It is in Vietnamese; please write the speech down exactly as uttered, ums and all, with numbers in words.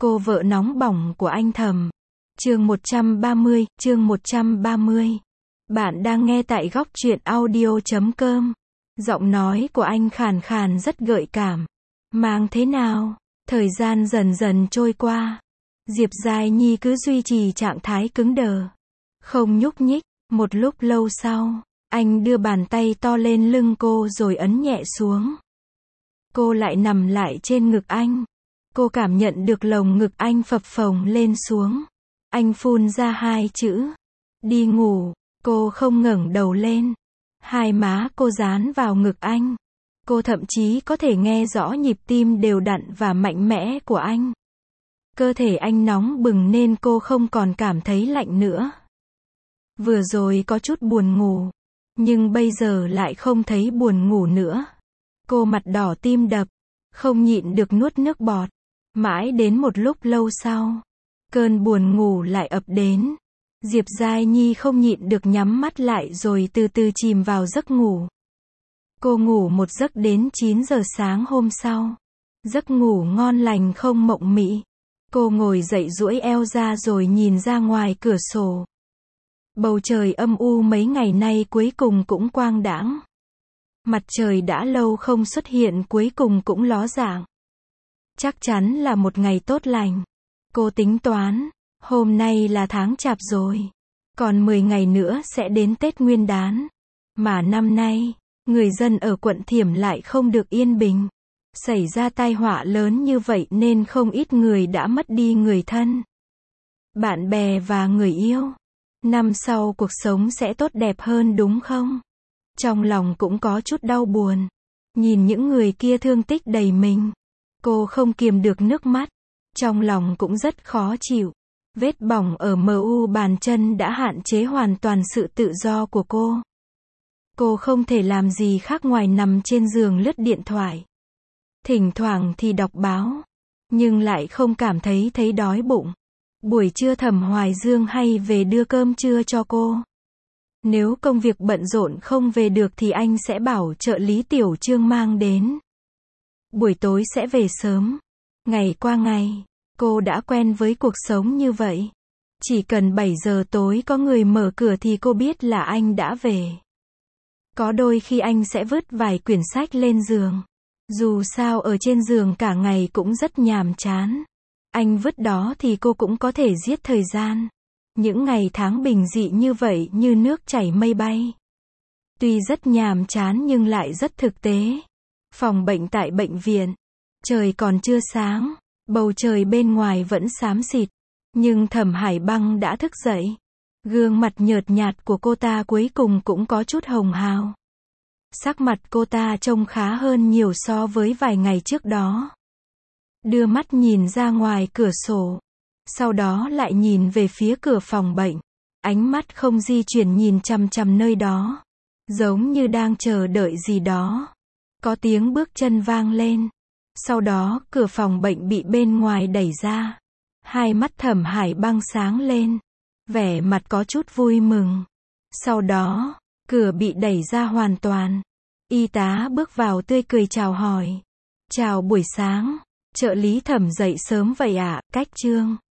Cô vợ nóng bỏng của anh Thầm. Chương một trăm ba mươi, chương một trăm ba mươi. Bạn đang nghe tại góc truyện audio chấm com. Giọng nói của anh khàn khàn rất gợi cảm. Mang thế nào? Thời gian dần dần trôi qua. Diệp Giai Nhi cứ duy trì trạng thái cứng đờ. Không nhúc nhích. Một lúc lâu sau, anh đưa bàn tay to lên lưng cô rồi ấn nhẹ xuống. Cô lại nằm lại trên ngực anh. Cô cảm nhận được lồng ngực anh phập phồng lên xuống. Anh phun ra hai chữ. Đi ngủ. Cô không ngẩng đầu lên. Hai má cô dán vào ngực anh. Cô thậm chí có thể nghe rõ nhịp tim đều đặn và mạnh mẽ của anh. Cơ thể anh nóng bừng nên cô không còn cảm thấy lạnh nữa. Vừa rồi có chút buồn ngủ. Nhưng bây giờ lại không thấy buồn ngủ nữa. Cô mặt đỏ tim đập. Không nhịn được nuốt nước bọt. Mãi đến một lúc lâu sau, cơn buồn ngủ lại ập đến. Diệp Giai Nhi không nhịn được nhắm mắt lại rồi từ từ chìm vào giấc ngủ. Cô ngủ một giấc đến chín giờ sáng hôm sau. Giấc ngủ ngon lành không mộng mị. Cô ngồi dậy duỗi eo ra rồi nhìn ra ngoài cửa sổ. Bầu trời âm u mấy ngày nay cuối cùng cũng quang đãng. Mặt trời đã lâu không xuất hiện cuối cùng cũng ló dạng. Chắc chắn là một ngày tốt lành. Cô tính toán, hôm nay là tháng Chạp rồi. Còn mười ngày nữa sẽ đến Tết Nguyên đán. Mà năm nay, người dân ở quận Thiểm lại không được yên bình. Xảy ra tai họa lớn như vậy nên không ít người đã mất đi người thân, bạn bè và người yêu. Năm sau cuộc sống sẽ tốt đẹp hơn đúng không? Trong lòng cũng có chút đau buồn. Nhìn những người kia thương tích đầy mình. Cô không kiềm được nước mắt. Trong lòng cũng rất khó chịu. Vết bỏng ở em u bàn chân đã hạn chế hoàn toàn sự tự do của cô. Cô không thể làm gì khác ngoài nằm trên giường lướt điện thoại. Thỉnh thoảng thì đọc báo. Nhưng lại không cảm thấy thấy đói bụng. Buổi trưa Thẩm Hoài Dương hay về đưa cơm trưa cho cô. Nếu công việc bận rộn không về được thì anh sẽ bảo trợ lý Tiểu Trương mang đến. Buổi tối sẽ về sớm. Ngày qua ngày, cô đã quen với cuộc sống như vậy. Chỉ cần bảy giờ tối có người mở cửa thì cô biết là anh đã về. Có đôi khi anh sẽ vứt vài quyển sách lên giường. Dù sao ở trên giường cả ngày cũng rất nhàm chán. Anh vứt đó thì cô cũng có thể giết thời gian. Những ngày tháng bình dị như vậy như nước chảy mây bay. Tuy rất nhàm chán nhưng lại rất thực tế. Phòng bệnh tại bệnh viện. Trời còn chưa sáng. Bầu trời bên ngoài vẫn xám xịt. Nhưng Thẩm Hải Băng đã thức dậy. Gương mặt nhợt nhạt của cô ta cuối cùng cũng có chút hồng hào. Sắc mặt cô ta trông khá hơn nhiều so với vài ngày trước đó. Đưa mắt nhìn ra ngoài cửa sổ. Sau đó lại nhìn về phía cửa phòng bệnh. Ánh mắt không di chuyển nhìn chằm chằm nơi đó. Giống như đang chờ đợi gì đó. Có tiếng bước chân vang lên. Sau đó, cửa phòng bệnh bị bên ngoài đẩy ra. Hai mắt Thẩm Hải Băng sáng lên. Vẻ mặt có chút vui mừng. Sau đó, cửa bị đẩy ra hoàn toàn. Y tá bước vào tươi cười chào hỏi. Chào buổi sáng. Trợ lý Thẩm dậy sớm vậy ạ, Cách Trương.